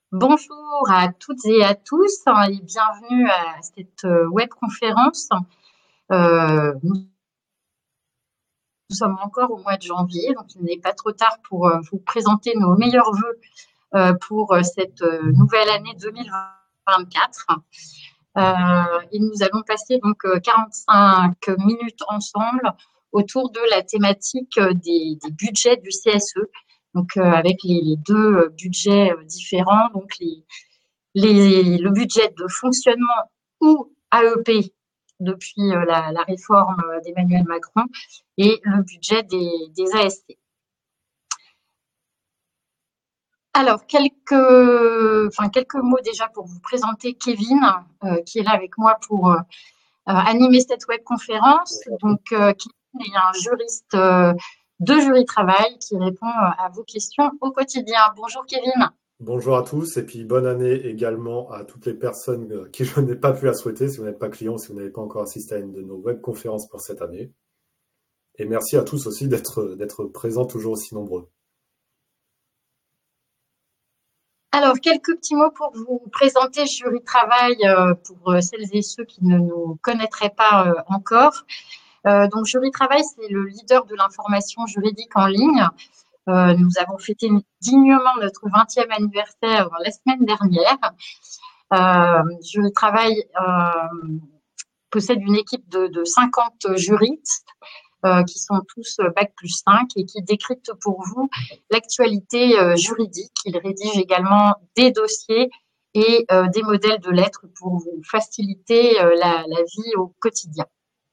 Bonjour à toutes et à tous et bienvenue à cette webconférence. Nous sommes encore au mois de janvier, donc il n'est pas trop tard pour vous présenter nos meilleurs vœux pour cette nouvelle année 2024. Et nous allons passer donc 45 minutes ensemble autour de la thématique des budgets du CSE, donc avec les deux budgets différents, donc le budget de fonctionnement ou AEP depuis la réforme d'Emmanuel Macron et le budget des AST. Alors, quelques mots déjà pour vous présenter Kevin, qui est là avec moi pour animer cette webconférence. Donc, Kevin est un juriste de Jury Travail qui répond à vos questions au quotidien. Bonjour Kevin. Bonjour à tous et puis bonne année également à toutes les personnes qui je n'ai pas pu la souhaiter, si vous n'êtes pas client, si vous n'avez pas encore assisté à une de nos webconférences pour cette année. Et merci à tous aussi d'être présents toujours aussi nombreux. Alors, quelques petits mots pour vous présenter Jury Travail pour celles et ceux qui ne nous connaîtraient pas encore. Donc, Jury Travail, c'est le leader de l'information juridique en ligne. Nous avons fêté dignement notre 20e anniversaire la semaine dernière. Jury Travail possède une équipe de 50 juristes qui sont tous Bac+5 et qui décryptent pour vous l'actualité juridique. Il rédige également des dossiers et des modèles de lettres pour vous faciliter la vie au quotidien.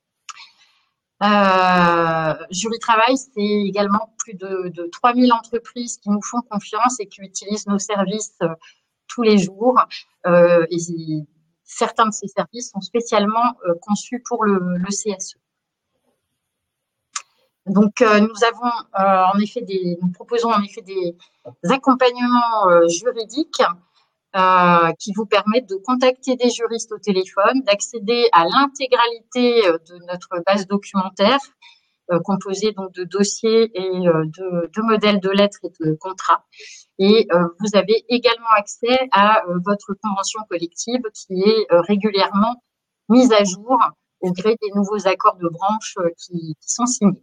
Jury Travail, c'est également plus de 3000 entreprises qui nous font confiance et qui utilisent nos services tous les jours. Et certains de ces services sont spécialement conçus pour le CSE. Donc, nous proposons en effet des accompagnements juridiques qui vous permettent de contacter des juristes au téléphone, d'accéder à l'intégralité de notre base documentaire composée donc de dossiers et de modèles de lettres et de contrats. Et vous avez également accès à votre convention collective qui est régulièrement mise à jour au gré des nouveaux accords de branche qui sont signés.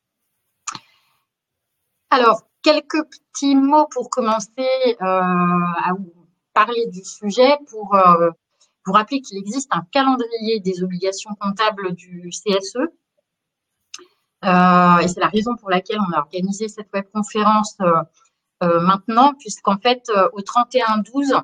Alors, quelques petits mots pour commencer à vous parler du sujet, pour vous rappeler qu'il existe un calendrier des obligations comptables du CSE. Et c'est la raison pour laquelle on a organisé cette webconférence maintenant, puisqu'en fait, au 31/12,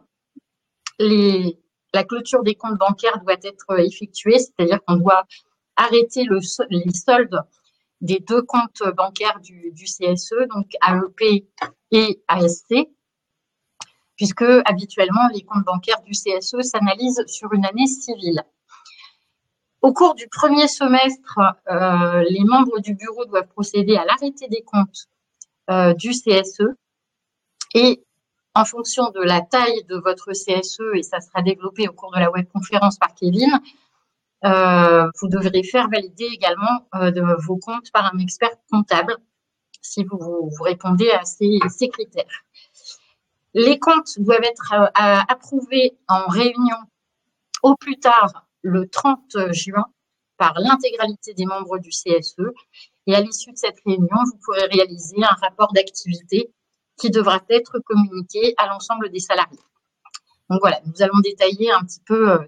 la clôture des comptes bancaires doit être effectuée, c'est-à-dire qu'on doit arrêter les soldes des deux comptes bancaires du CSE, donc AEP et ASC, puisque habituellement, les comptes bancaires du CSE s'analysent sur une année civile. Au cours du premier semestre, les membres du bureau doivent procéder à l'arrêté des comptes du CSE et en fonction de la taille de votre CSE, et ça sera développé au cours de la webconférence par Kevin, vous devrez faire valider également vos comptes par un expert comptable si vous répondez à ces critères. Les comptes doivent être approuvés en réunion au plus tard le 30 juin par l'intégralité des membres du CSE. Et à l'issue de cette réunion, vous pourrez réaliser un rapport d'activité qui devra être communiqué à l'ensemble des salariés. Donc voilà, nous allons détailler un petit peu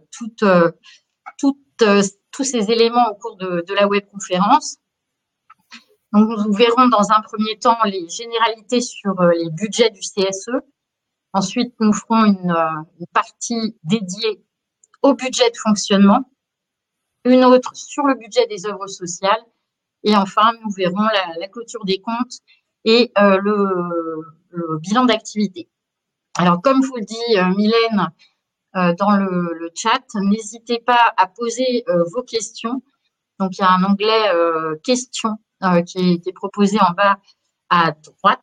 tous ces éléments au cours de la webconférence. Donc, nous verrons dans un premier temps les généralités sur les budgets du CSE. Ensuite, nous ferons une partie dédiée au budget de fonctionnement, une autre sur le budget des œuvres sociales, et enfin, nous verrons la clôture des comptes et le bilan d'activité. Alors, comme vous le dit Mylène dans le chat, n'hésitez pas à poser vos questions. Donc, il y a un onglet questions qui est proposé en bas à droite.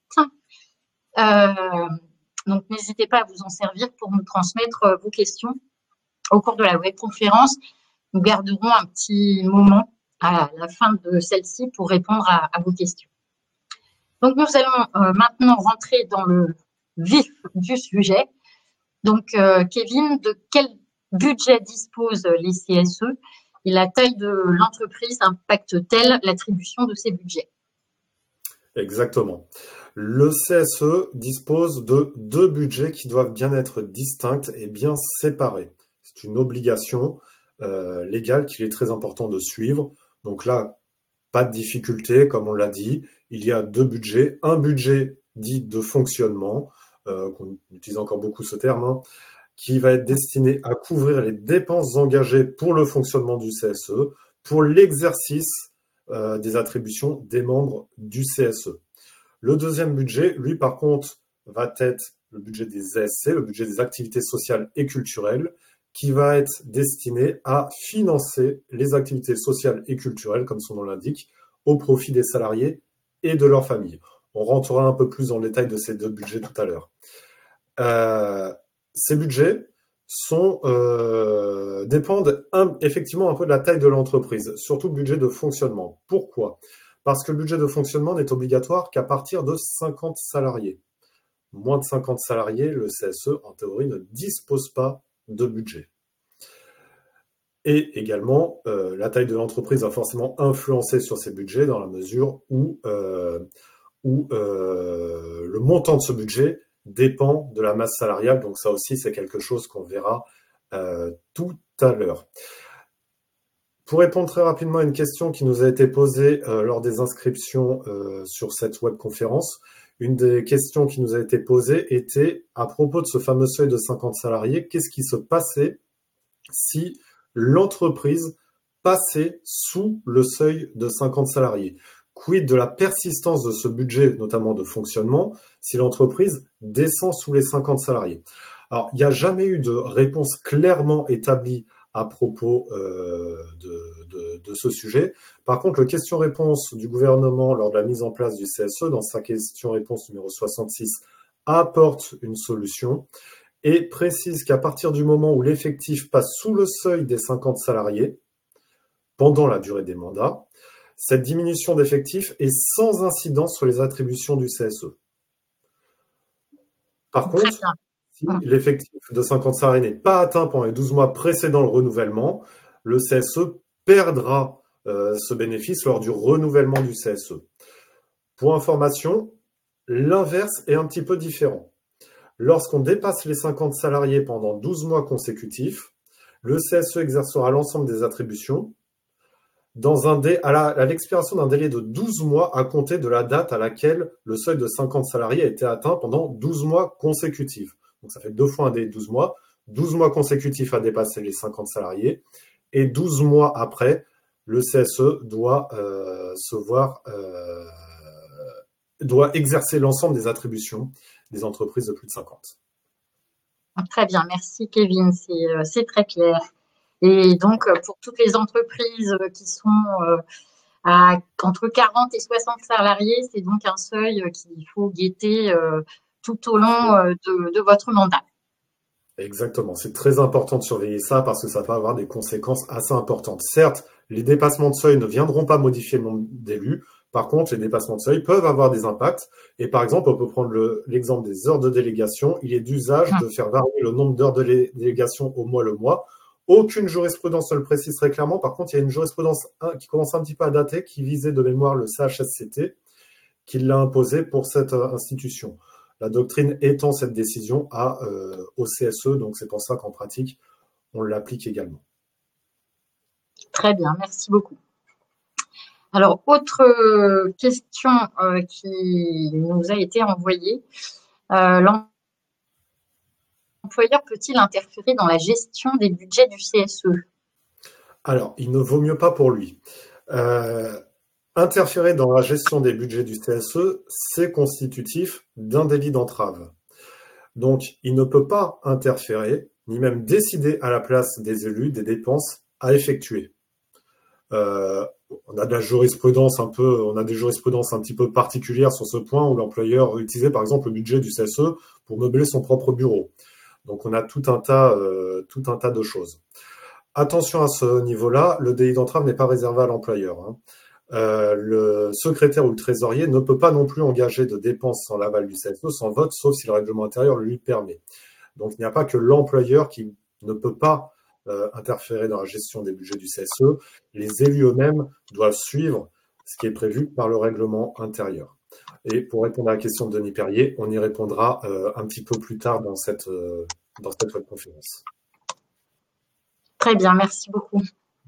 Donc, n'hésitez pas à vous en servir pour nous transmettre vos questions au cours de la webconférence. Nous garderons un petit moment à la fin de celle-ci pour répondre à vos questions. Donc, nous allons maintenant rentrer dans le vif du sujet. Donc, Kevin, de quel budget disposent les CSE et la taille de l'entreprise impacte-t-elle l'attribution de ces budgets? Exactement. Le CSE dispose de 2 budgets qui doivent bien être distincts et bien séparés. C'est une obligation légale qu'il est très important de suivre. Donc là, pas de difficulté, comme on l'a dit. Il y a 2 budgets. Un budget dit de fonctionnement, qu'on utilise encore beaucoup ce terme, hein, qui va être destiné à couvrir les dépenses engagées pour le fonctionnement du CSE, pour l'exercice des attributions des membres du CSE. Le deuxième budget, lui, par contre, va être le budget des ASC, le budget des activités sociales et culturelles, qui va être destiné à financer les activités sociales et culturelles, comme son nom l'indique, au profit des salariés et de leurs familles. On rentrera un peu plus dans le détail de ces 2 budgets tout à l'heure. Ces budgets dépendent effectivement un peu de la taille de l'entreprise, surtout le budget de fonctionnement. Pourquoi ? Parce que le budget de fonctionnement n'est obligatoire qu'à partir de 50 salariés. Moins de 50 salariés, le CSE, en théorie, ne dispose pas de budget. Et également, la taille de l'entreprise va forcément influencer sur ces budgets dans la mesure où le montant de ce budget dépend de la masse salariale. Donc ça aussi, c'est quelque chose qu'on verra tout à l'heure. Pour répondre très rapidement à une question qui nous a été posée lors des inscriptions sur cette webconférence, une des questions qui nous a été posée était à propos de ce fameux seuil de 50 salariés, qu'est-ce qui se passait si l'entreprise passait sous le seuil de 50 salariés? Quid de la persistance de ce budget, notamment de fonctionnement, si l'entreprise descend sous les 50 salariés? Alors, il n'y a jamais eu de réponse clairement établie à propos de ce sujet. Par contre, le question-réponse du gouvernement lors de la mise en place du CSE, dans sa question-réponse numéro 66, apporte une solution et précise qu'à partir du moment où l'effectif passe sous le seuil des 50 salariés, pendant la durée des mandats, cette diminution d'effectifs est sans incidence sur les attributions du CSE. Par contre, si l'effectif de 50 salariés n'est pas atteint pendant les 12 mois précédant le renouvellement, le CSE perdra ce bénéfice lors du renouvellement du CSE. Pour information, l'inverse est un petit peu différent. Lorsqu'on dépasse les 50 salariés pendant 12 mois consécutifs, le CSE exercera l'ensemble des attributions à l'expiration d'un délai de 12 mois à compter de la date à laquelle le seuil de 50 salariés a été atteint pendant 12 mois consécutifs. Donc ça fait 2 fois un délai de 12 mois. 12 mois consécutifs à dépasser les 50 salariés. Et 12 mois après, le CSE doit exercer l'ensemble des attributions des entreprises de plus de 50. Très bien, merci Kevin, c'est très clair. Et donc, pour toutes les entreprises qui sont entre 40 et 60 salariés, c'est donc un seuil qu'il faut guetter tout au long de votre mandat. Exactement, c'est très important de surveiller ça parce que ça peut avoir des conséquences assez importantes. Certes, les dépassements de seuil ne viendront pas modifier le nombre d'élus. Par contre, les dépassements de seuil peuvent avoir des impacts. Et par exemple, on peut prendre l'exemple des heures de délégation. Il est d'usage de faire varier le nombre d'heures de délégation au mois le mois. Aucune jurisprudence ne le précise très clairement. Par contre, il y a une jurisprudence qui commence un petit peu à dater, qui visait de mémoire le CHSCT, qui l'a imposé pour cette institution. La doctrine étend cette décision au CSE, donc c'est pour ça qu'en pratique, on l'applique également. Très bien, merci beaucoup. Alors, autre question qui nous a été envoyée. L'employeur peut-il interférer dans la gestion des budgets du CSE? Alors, il ne vaut mieux pas pour lui. Interférer dans la gestion des budgets du CSE, c'est constitutif d'un délit d'entrave. Donc, il ne peut pas interférer, ni même décider à la place des élus des dépenses à effectuer. On a des jurisprudences un petit peu particulières sur ce point où l'employeur utilisait par exemple le budget du CSE pour meubler son propre bureau. Donc on a tout un tas de choses. Attention à ce niveau-là, le délit d'entrave n'est pas réservé à l'employeur. Le secrétaire ou le trésorier ne peut pas non plus engager de dépenses sans l'aval du CSE, sans vote, sauf si le règlement intérieur le lui permet. Donc, il n'y a pas que l'employeur qui ne peut pas interférer dans la gestion des budgets du CSE. Les élus eux-mêmes doivent suivre ce qui est prévu par le règlement intérieur. Et pour répondre à la question de Denis Perrier, on y répondra un petit peu plus tard dans cette webconférence. Très bien, merci beaucoup.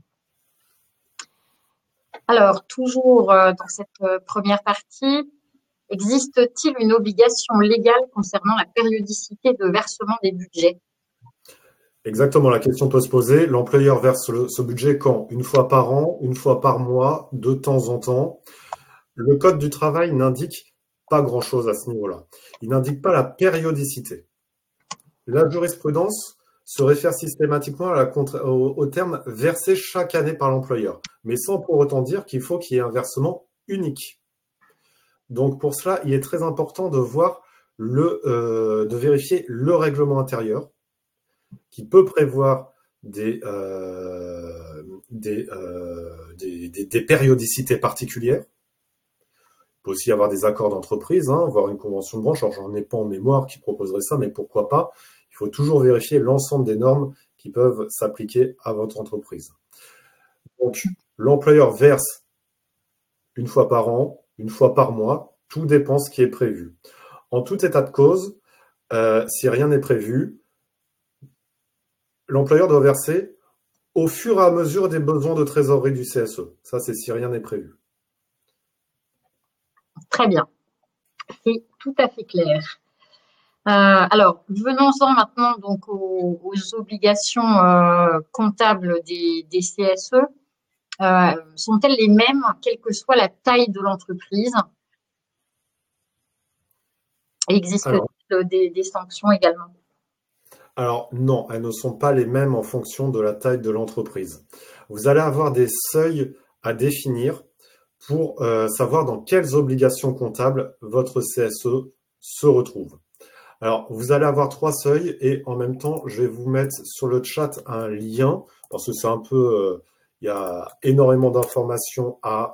Alors, toujours dans cette première partie, existe-t-il une obligation légale concernant la périodicité de versement des budgets? Exactement, la question peut se poser. L'employeur verse ce budget quand? Une fois par an, une fois par mois, de temps en temps. Le Code du travail n'indique pas grand-chose à ce niveau-là. Il n'indique pas la périodicité. La jurisprudence se réfère systématiquement au terme versé chaque année par l'employeur, mais sans pour autant dire qu'il faut qu'il y ait un versement unique. Donc pour cela, il est très important de voir de vérifier le règlement intérieur qui peut prévoir des périodicités particulières. Il peut aussi y avoir des accords d'entreprise, voire une convention de branche. Alors, j'en ai pas en mémoire qui proposerait ça, mais pourquoi pas. Il faut toujours vérifier l'ensemble des normes qui peuvent s'appliquer à votre entreprise. Donc, l'employeur verse une fois par an, une fois par mois, tout dépend ce qui est prévu. En tout état de cause, si rien n'est prévu, l'employeur doit verser au fur et à mesure des besoins de trésorerie du CSE. Ça, c'est si rien n'est prévu. Très bien. C'est tout à fait clair. Alors, venons-en maintenant donc aux obligations comptables des CSE. Sont-elles les mêmes, quelle que soit la taille de l'entreprise? Existe-t-il des sanctions également? Alors non, elles ne sont pas les mêmes en fonction de la taille de l'entreprise. Vous allez avoir des seuils à définir pour savoir dans quelles obligations comptables votre CSE se retrouve. Alors, vous allez avoir 3 seuils et en même temps, je vais vous mettre sur le chat un lien parce que c'est un peu, il y a énormément d'informations à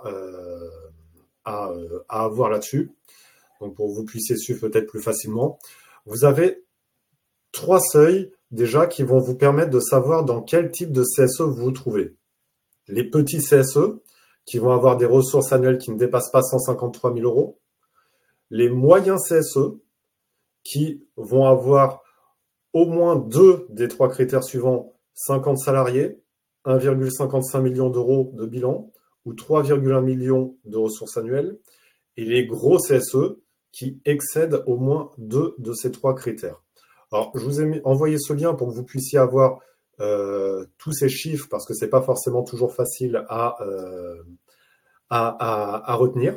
avoir là-dessus. Donc, pour que vous puissiez suivre peut-être plus facilement. Vous avez 3 seuils déjà qui vont vous permettre de savoir dans quel type de CSE vous vous trouvez. Les petits CSE qui vont avoir des ressources annuelles qui ne dépassent pas 153 000 euros. Les moyens CSE qui vont avoir au moins 2 des 3 critères suivants, 50 salariés, 1,55 million d'euros de bilan ou 3,1 millions de ressources annuelles, et les gros CSE qui excèdent au moins 2 de ces 3 critères. Alors, je vous ai envoyé ce lien pour que vous puissiez avoir tous ces chiffres, parce que ce n'est pas forcément toujours facile à retenir.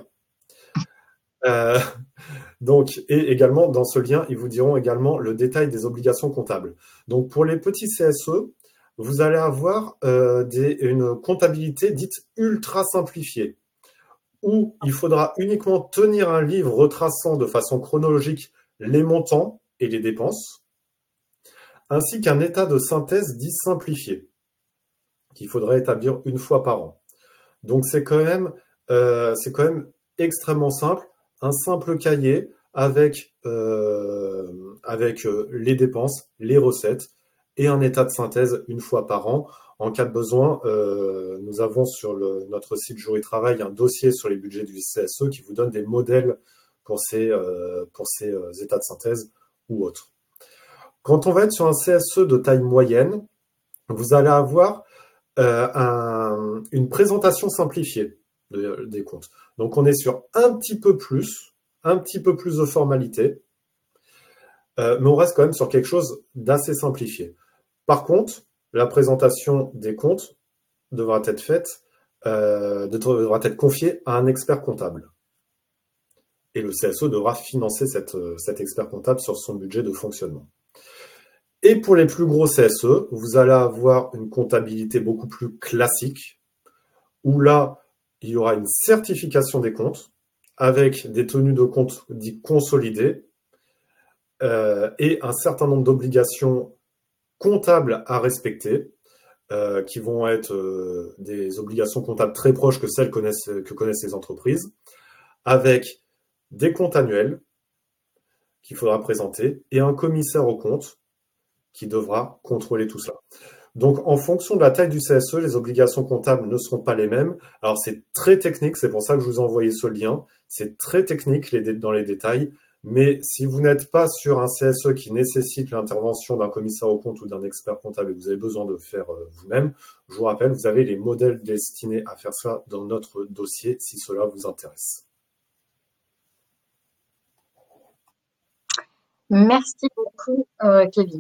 Donc, et également, dans ce lien, ils vous diront également le détail des obligations comptables. Donc, pour les petits CSE, vous allez avoir une comptabilité dite ultra simplifiée, où il faudra uniquement tenir un livre retraçant de façon chronologique les montants et les dépenses, ainsi qu'un état de synthèse dit simplifié, qu'il faudrait établir une fois par an. Donc, c'est quand même extrêmement simple. Un simple cahier avec les dépenses, les recettes et un état de synthèse une fois par an. En cas de besoin, nous avons sur notre site Jour et Travail un dossier sur les budgets du CSE qui vous donne des modèles pour ces états de synthèse ou autres. Quand on va être sur un CSE de taille moyenne, vous allez avoir une présentation simplifiée des comptes. Donc, on est sur un petit peu plus de formalité, mais on reste quand même sur quelque chose d'assez simplifié. Par contre, la présentation des comptes devra être confiée à un expert comptable. Et le CSE devra financer cet expert comptable sur son budget de fonctionnement. Et pour les plus gros CSE, vous allez avoir une comptabilité beaucoup plus classique, où là, il y aura une certification des comptes avec des tenues de compte dits consolidées et un certain nombre d'obligations comptables à respecter qui vont être des obligations comptables très proches que celles que connaissent les entreprises, avec des comptes annuels qu'il faudra présenter et un commissaire aux comptes qui devra contrôler tout cela. Donc, en fonction de la taille du CSE, les obligations comptables ne seront pas les mêmes. Alors, c'est très technique, c'est pour ça que je vous ai envoyé ce lien. C'est très technique dans les détails, mais si vous n'êtes pas sur un CSE qui nécessite l'intervention d'un commissaire aux comptes ou d'un expert comptable et que vous avez besoin de le faire vous-même, je vous rappelle, vous avez les modèles destinés à faire ça dans notre dossier si cela vous intéresse. Merci beaucoup, Kevin.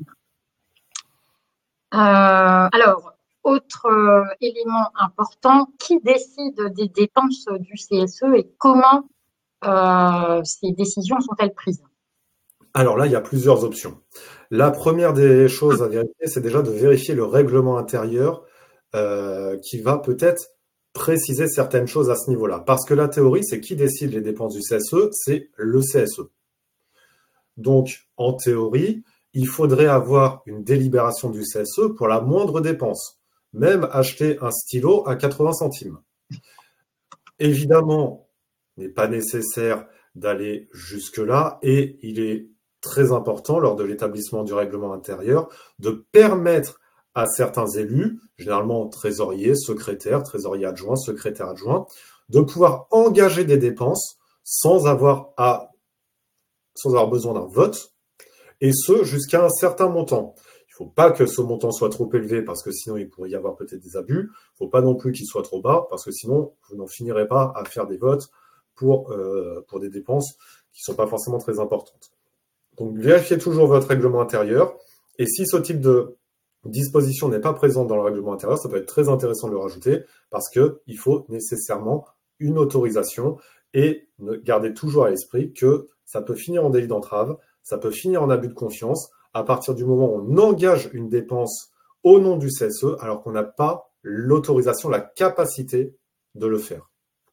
Alors, autre élément important, qui décide des dépenses du CSE et comment ces décisions sont-elles prises? Alors là, il y a plusieurs options. La première des choses à vérifier, c'est déjà de vérifier le règlement intérieur qui va peut-être préciser certaines choses à ce niveau-là. Parce que la théorie, c'est qui décide les dépenses du CSE, c'est le CSE. Donc, en théorie, il faudrait avoir une délibération du CSE pour la moindre dépense, même acheter un stylo à 80 centimes. Évidemment, il n'est pas nécessaire d'aller jusque-là et il est très important lors de l'établissement du règlement intérieur de permettre à certains élus, généralement trésoriers, secrétaires, trésoriers adjoints, secrétaires adjoints, de pouvoir engager des dépenses sans avoir besoin d'un vote, et ce, jusqu'à un certain montant. Il ne faut pas que ce montant soit trop élevé, parce que sinon il pourrait y avoir peut-être des abus. Il ne faut pas non plus qu'il soit trop bas, parce que sinon vous n'en finirez pas à faire des votes pour des dépenses qui ne sont pas forcément très importantes. Donc vérifiez toujours votre règlement intérieur, et si ce type de disposition n'est pas présente dans le règlement intérieur, ça peut être très intéressant de le rajouter, parce qu'il faut nécessairement une autorisation, et gardez toujours à l'esprit que ça peut finir en délit d'entrave, ça peut finir en abus de confiance à partir du moment où on engage une dépense au nom du CSE alors qu'on n'a pas l'autorisation, la capacité de le faire.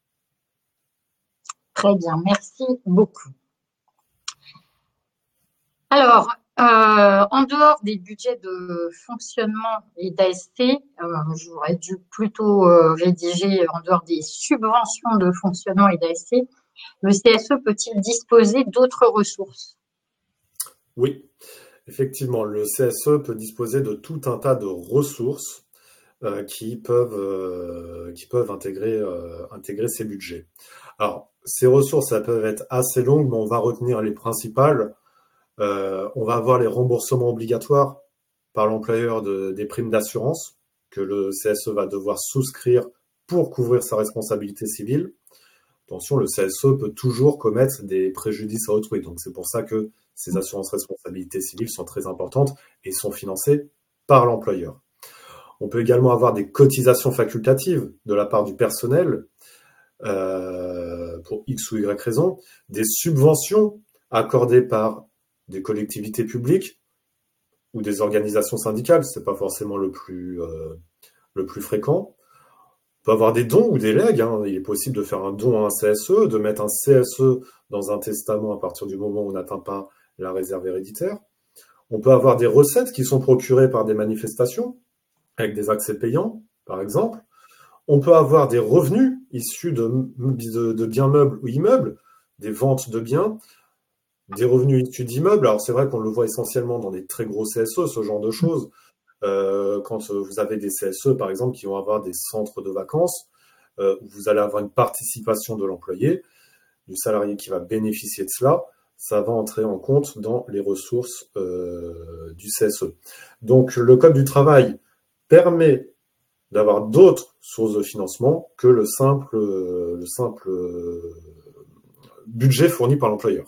Très bien, merci beaucoup. Alors, en dehors des budgets de fonctionnement et d'AST, j'aurais dû plutôt rédiger en dehors des subventions de fonctionnement et d'AST, le CSE peut-il disposer d'autres ressources? Oui, effectivement, le CSE peut disposer de tout un tas de ressources qui peuvent intégrer ces budgets. Alors, ces ressources, ça peuvent être assez longues, mais on va retenir les principales. On va avoir les remboursements obligatoires par l'employeur des primes d'assurance que le CSE va devoir souscrire pour couvrir sa responsabilité civile. Attention, le CSE peut toujours commettre des préjudices à autrui. Donc, c'est pour ça que ces assurances responsabilité civile sont très importantes et sont financées par l'employeur. On peut également avoir des cotisations facultatives de la part du personnel pour X ou Y raison, des subventions accordées par des collectivités publiques ou des organisations syndicales, c'est pas forcément le plus fréquent. On peut avoir des dons ou des legs, hein. Il est possible de faire un don à un CSE, de mettre un CSE dans un testament à partir du moment où on n'atteint pas la réserve héréditaire. On peut avoir des recettes qui sont procurées par des manifestations, avec des accès payants, par exemple. On peut avoir des revenus issus de biens meubles ou immeubles, des ventes de biens, des revenus issus d'immeubles. Alors c'est vrai qu'on le voit essentiellement dans des très gros CSE, ce genre de choses. Quand vous avez des CSE, par exemple, qui vont avoir des centres de vacances, où vous allez avoir une participation de l'employé, du salarié qui va bénéficier de cela, ça va entrer en compte dans les ressources du CSE. Donc le Code du travail permet d'avoir d'autres sources de financement que le simple budget fourni par l'employeur.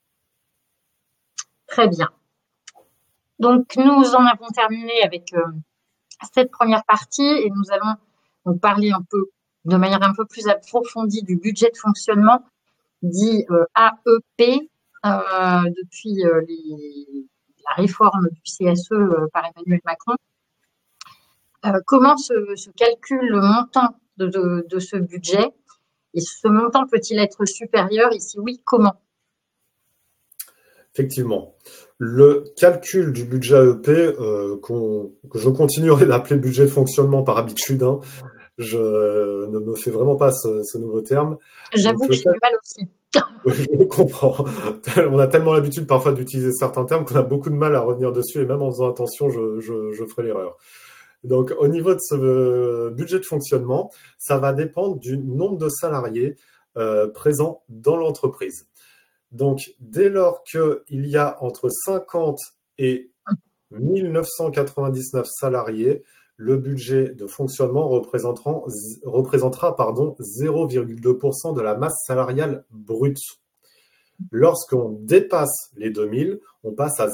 Très bien. Donc, nous en avons terminé avec cette première partie et nous allons donc parler de manière un peu plus approfondie du budget de fonctionnement dit AEP depuis la réforme du CSE par Emmanuel Macron. Comment se calcule le montant de ce budget et ce montant peut-il être supérieur et si oui, comment? Effectivement. Le calcul du budget AEP, que je continuerai d'appeler budget de fonctionnement par habitude, hein, je ne me fais vraiment pas ce nouveau terme. J'avoue que j'ai du mal aussi. Oui, je comprends. On a tellement l'habitude parfois d'utiliser certains termes qu'on a beaucoup de mal à revenir dessus et même en faisant attention, je ferai l'erreur. Donc, au niveau de ce budget de fonctionnement, ça va dépendre du nombre de salariés présents dans l'entreprise. Donc, dès lors qu'il y a entre 50 et 1999 salariés, le budget de fonctionnement représentera 0,2% de la masse salariale brute. Lorsqu'on dépasse les 2000, on passe à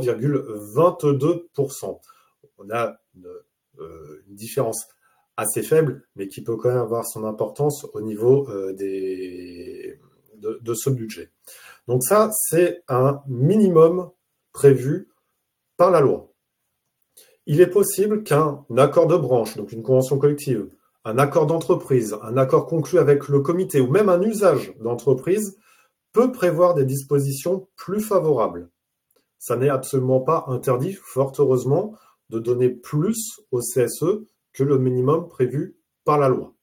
0,22%. On a une différence assez faible, mais qui peut quand même avoir son importance au niveau de ce budget. Donc ça, c'est un minimum prévu par la loi. Il est possible qu'un accord de branche, donc une convention collective, un accord d'entreprise, un accord conclu avec le comité ou même un usage d'entreprise peut prévoir des dispositions plus favorables. Ça n'est absolument pas interdit, fort heureusement, de donner plus au CSE que le minimum prévu par la loi.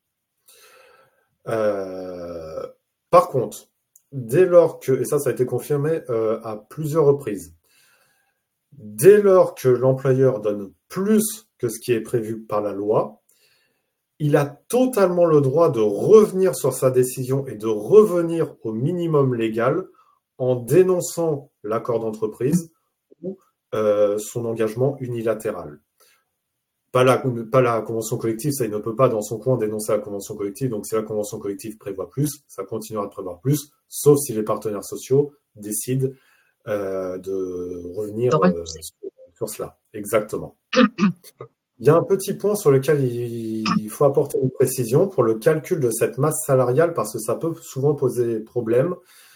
Par contre, dès lors que, et ça a été confirmé à plusieurs reprises, dès lors que l'employeur donne plus que ce qui est prévu par la loi, il a totalement le droit de revenir sur sa décision et de revenir au minimum légal en dénonçant l'accord d'entreprise ou son engagement unilatéral. Pas la convention collective, ça il ne peut pas dans son coin dénoncer la convention collective, donc si la convention collective prévoit plus, ça continuera de prévoir plus, sauf si les partenaires sociaux décident de revenir sur cela. Exactement. Il y a un petit point sur lequel il faut apporter une précision pour le calcul de cette masse salariale, parce que ça peut souvent poser problème.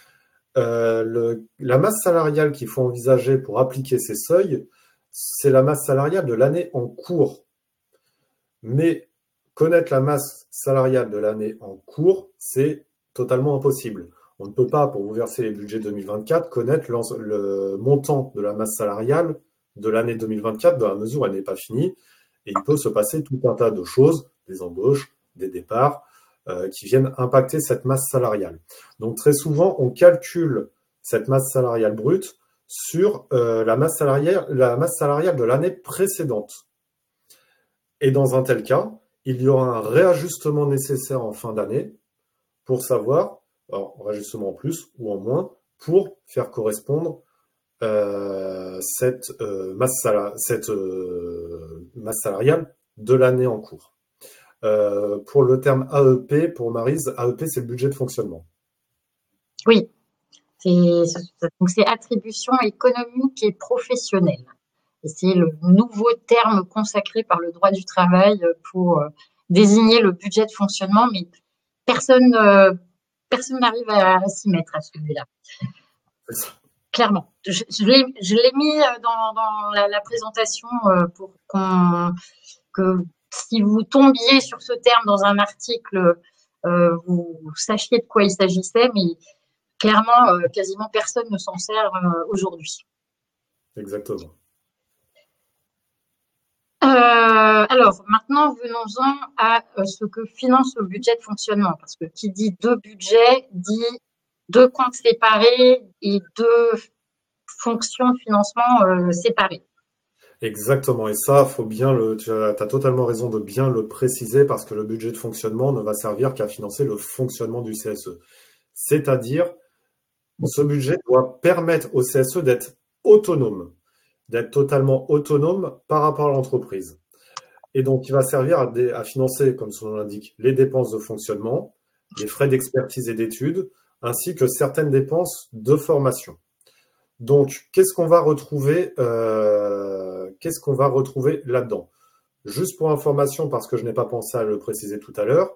La masse salariale qu'il faut envisager pour appliquer ces seuils, c'est la masse salariale de l'année en cours. Mais connaître la masse salariale de l'année en cours, c'est totalement impossible. On ne peut pas, pour vous verser les budgets 2024, connaître le montant de la masse salariale de l'année 2024 dans la mesure où elle n'est pas finie. Et il peut se passer tout un tas de choses, des embauches, des départs, qui viennent impacter cette masse salariale. Donc très souvent, on calcule cette masse salariale brute sur la masse salariale de l'année précédente. Et dans un tel cas, il y aura un réajustement nécessaire en fin d'année pour savoir, alors réajustement en plus ou en moins, pour faire correspondre cette masse salariale de l'année en cours. Pour le terme AEP, pour Maryse, AEP, c'est le budget de fonctionnement. Oui, donc c'est attribution économique et professionnelle. Et c'est le nouveau terme consacré par le droit du travail pour désigner le budget de fonctionnement, mais personne n'arrive à s'y mettre à celui-là. Clairement. Je l'ai mis dans la présentation pour que si vous tombiez sur ce terme dans un article, vous sachiez de quoi il s'agissait, mais clairement, quasiment personne ne s'en sert aujourd'hui. Exactement. Alors, maintenant, venons-en à ce que finance le budget de fonctionnement, parce que qui dit deux budgets dit deux comptes séparés et deux fonctions de financement séparées. Exactement, et ça, tu as totalement raison de bien le préciser, parce que le budget de fonctionnement ne va servir qu'à financer le fonctionnement du CSE. C'est-à-dire, ce budget doit permettre au CSE d'être autonome, d'être totalement autonome par rapport à l'entreprise. Et donc, il va servir à financer, comme son nom l'indique, les dépenses de fonctionnement, les frais d'expertise et d'études, ainsi que certaines dépenses de formation. Donc, qu'est-ce qu'on va retrouver là-dedans? Juste pour information, parce que je n'ai pas pensé à le préciser tout à l'heure,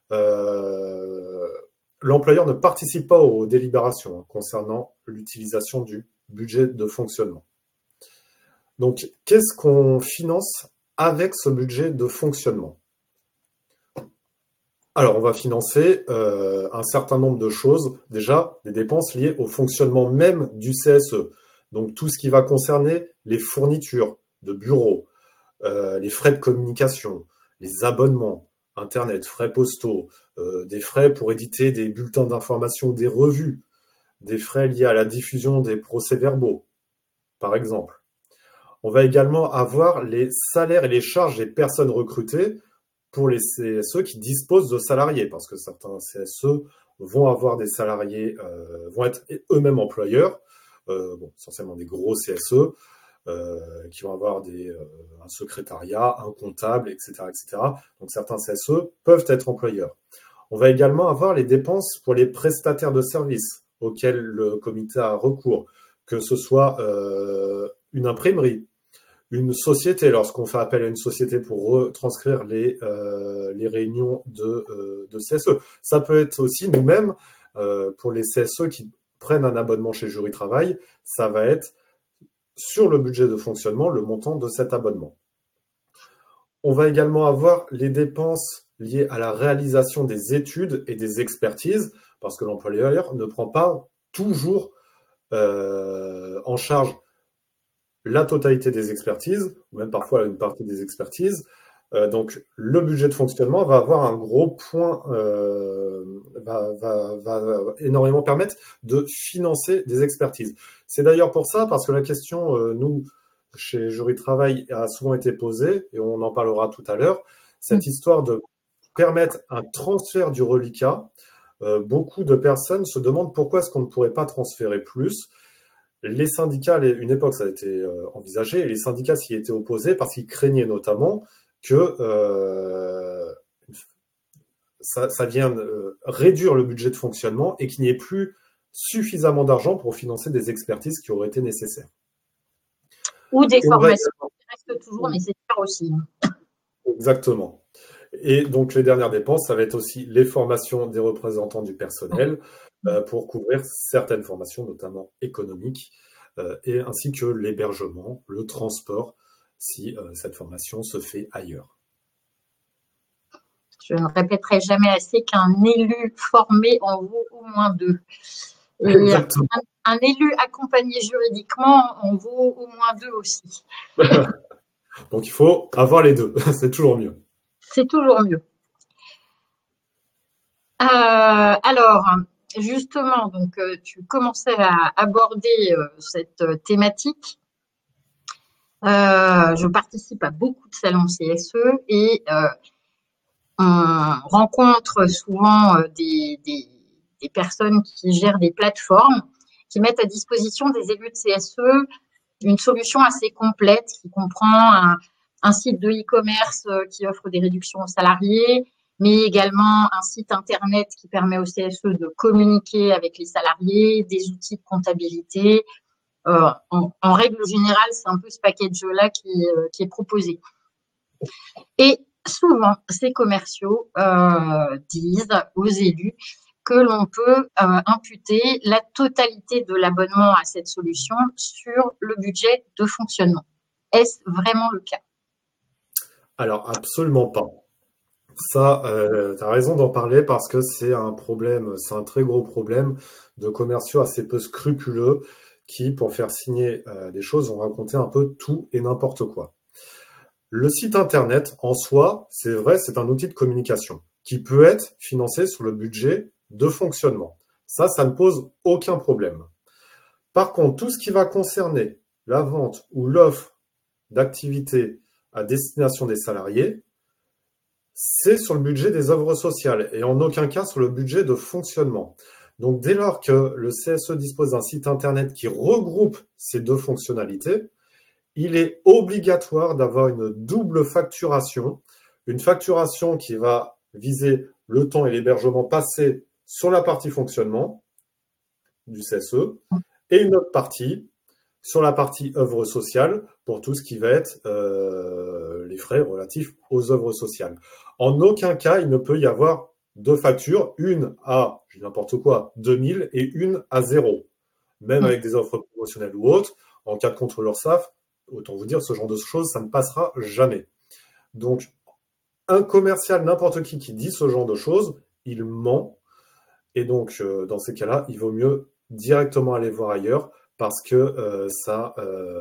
l'employeur ne participe pas aux délibérations concernant l'utilisation du budget de fonctionnement. Donc, qu'est-ce qu'on finance avec ce budget de fonctionnement? Alors, on va financer un certain nombre de choses. Déjà, des dépenses liées au fonctionnement même du CSE. Donc, tout ce qui va concerner les fournitures de bureaux, les frais de communication, les abonnements, Internet, frais postaux, des frais pour éditer des bulletins d'information, des revues, des frais liés à la diffusion des procès-verbaux, par exemple. On va également avoir les salaires et les charges des personnes recrutées pour les CSE qui disposent de salariés, parce que certains CSE vont avoir des salariés, vont être eux-mêmes employeurs, essentiellement des gros CSE, qui vont avoir un secrétariat, un comptable, etc., etc. Donc certains CSE peuvent être employeurs. On va également avoir les dépenses pour les prestataires de services auxquels le comité a recours, que ce soit une imprimerie, une société, lorsqu'on fait appel à une société pour retranscrire les réunions de CSE. Ça peut être aussi nous-mêmes, pour les CSE qui prennent un abonnement chez Jury Travail, ça va être sur le budget de fonctionnement le montant de cet abonnement. On va également avoir les dépenses liées à la réalisation des études et des expertises, parce que l'employeur ne prend pas toujours en charge la totalité des expertises, ou même parfois une partie des expertises. Donc, le budget de fonctionnement va avoir un gros point, va énormément permettre de financer des expertises. C'est d'ailleurs pour ça, parce que la question, nous, chez Jury Travail, a souvent été posée, et on en parlera tout à l'heure, cette histoire de permettre un transfert du reliquat. Beaucoup de personnes se demandent pourquoi est-ce qu'on ne pourrait pas transférer plus. Les syndicats, une époque, ça a été envisagé, et les syndicats s'y étaient opposés parce qu'ils craignaient notamment que ça vienne réduire le budget de fonctionnement et qu'il n'y ait plus suffisamment d'argent pour financer des expertises qui auraient été nécessaires. Ou des formations qui restent toujours nécessaires aussi. Exactement. Et donc, les dernières dépenses, ça va être aussi les formations des représentants du personnel pour couvrir certaines formations, notamment économiques, et ainsi que l'hébergement, le transport, si cette formation se fait ailleurs. Je ne répéterai jamais assez qu'un élu formé en vaut au moins deux. Et un élu accompagné juridiquement en vaut au moins deux aussi. Donc, il faut avoir les deux. C'est toujours mieux. C'est toujours mieux. Alors, justement, donc, tu commençais à aborder cette thématique. Je participe à beaucoup de salons CSE et on rencontre souvent des personnes qui gèrent des plateformes qui mettent à disposition des élus de CSE une solution assez complète qui comprend un site de e-commerce qui offre des réductions aux salariés, mais également un site internet qui permet au CSE de communiquer avec les salariés, des outils de comptabilité. En règle générale, c'est un peu ce package-là qui est proposé. Et souvent, ces commerciaux disent aux élus que l'on peut imputer la totalité de l'abonnement à cette solution sur le budget de fonctionnement. Est-ce vraiment le cas? Alors, absolument pas. Ça, tu as raison d'en parler parce que c'est un problème, c'est un très gros problème de commerciaux assez peu scrupuleux qui, pour faire signer des choses, vont raconter un peu tout et n'importe quoi. Le site internet, en soi, c'est vrai, c'est un outil de communication qui peut être financé sur le budget de fonctionnement. Ça ne pose aucun problème. Par contre, tout ce qui va concerner la vente ou l'offre d'activités à destination des salariés, c'est sur le budget des œuvres sociales et en aucun cas sur le budget de fonctionnement. Donc, dès lors que le CSE dispose d'un site internet qui regroupe ces deux fonctionnalités, il est obligatoire d'avoir une double facturation, une facturation qui va viser le temps et l'hébergement passé sur la partie fonctionnement du CSE et une autre partie sur la partie œuvres sociales pour tout ce qui va être les frais relatifs aux œuvres sociales. En aucun cas, il ne peut y avoir deux factures, une à, je dis n'importe quoi, 2000 et une à 0. Même avec des offres promotionnelles ou autres, en cas de contrôle URSSAF, autant vous dire, ce genre de choses, ça ne passera jamais. Donc, un commercial, n'importe qui dit ce genre de choses, il ment. Et donc, dans ces cas-là, il vaut mieux directement aller voir ailleurs parce que ça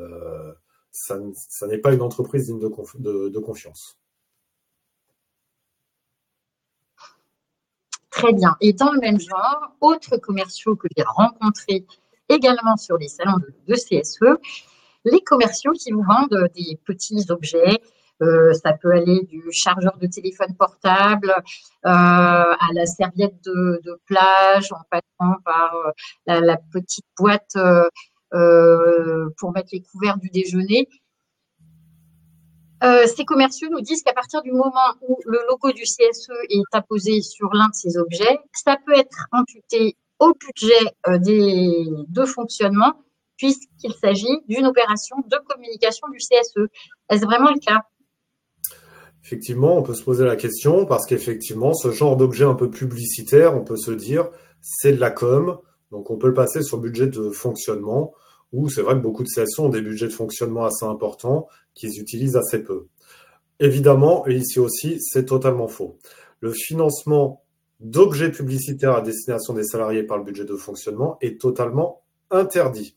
n'est pas une entreprise digne de confiance. Très bien. Et dans le même genre, autres commerciaux que j'ai rencontrés également sur les salons de CSE, les commerciaux qui vous vendent des petits objets. Ça peut aller du chargeur de téléphone portable à la serviette de plage, en passant par la petite boîte pour mettre les couverts du déjeuner. Ces commerciaux nous disent qu'à partir du moment où le logo du CSE est apposé sur l'un de ces objets, ça peut être imputé au budget de fonctionnement puisqu'il s'agit d'une opération de communication du CSE. Est-ce vraiment le cas? Effectivement, on peut se poser la question parce qu'effectivement, ce genre d'objet un peu publicitaire, on peut se dire, c'est de la com, donc on peut le passer sur budget de fonctionnement, où c'est vrai que beaucoup de CSE ont des budgets de fonctionnement assez importants qu'ils utilisent assez peu. Évidemment, et ici aussi, c'est totalement faux. Le financement d'objets publicitaires à destination des salariés par le budget de fonctionnement est totalement interdit.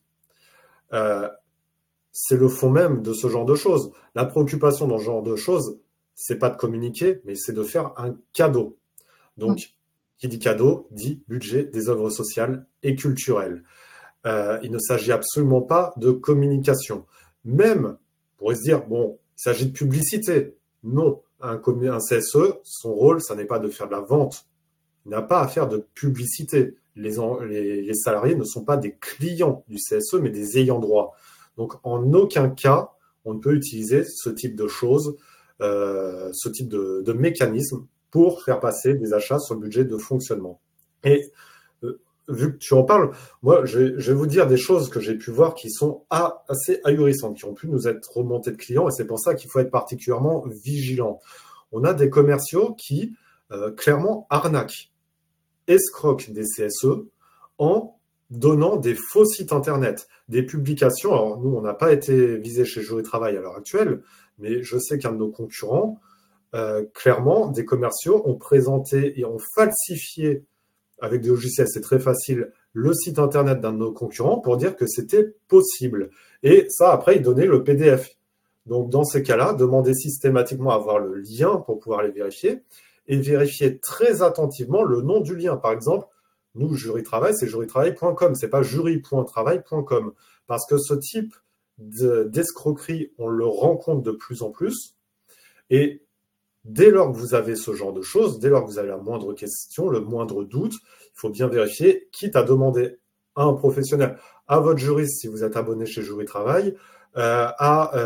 C'est le fond même de ce genre de choses. La préoccupation dans ce genre de choses, c'est pas de communiquer, mais c'est de faire un cadeau. Donc, qui dit cadeau, dit budget des œuvres sociales et culturelles. Il ne s'agit absolument pas de communication. Même, on pourrait se dire, bon, il s'agit de publicité. Non, un CSE, son rôle, ça n'est pas de faire de la vente. Il n'a pas à faire de publicité. Les salariés ne sont pas des clients du CSE, mais des ayants droit. Donc, en aucun cas, on ne peut utiliser ce type de choses, ce type de mécanisme pour faire passer des achats sur le budget de fonctionnement. Et vu que tu en parles, moi, je vais vous dire des choses que j'ai pu voir qui sont assez ahurissantes, qui ont pu nous être remontées de clients, et c'est pour ça qu'il faut être particulièrement vigilant. On a des commerciaux qui, clairement, arnaquent, escroquent des CSE en donnant des faux sites internet, des publications. Alors, nous, on n'a pas été visé chez Jouer Travail à l'heure actuelle, mais je sais qu'un de nos concurrents, clairement, des commerciaux ont présenté et ont falsifié avec des logiciels, c'est très facile, le site internet d'un de nos concurrents pour dire que c'était possible. Et ça, après, ils donnaient le PDF. Donc, dans ces cas-là, demandez systématiquement à avoir le lien pour pouvoir les vérifier et vérifier très attentivement le nom du lien. Par exemple, nous, Jury Travail, c'est jurytravail.com, c'est pas jury.travail.com. Parce que ce type d'escroquerie, on le rencontre de plus en plus. Et dès lors que vous avez ce genre de choses, dès lors que vous avez la moindre question, le moindre doute, il faut bien vérifier, quitte à demander à un professionnel, à votre juriste si vous êtes abonné chez Jury Travail, à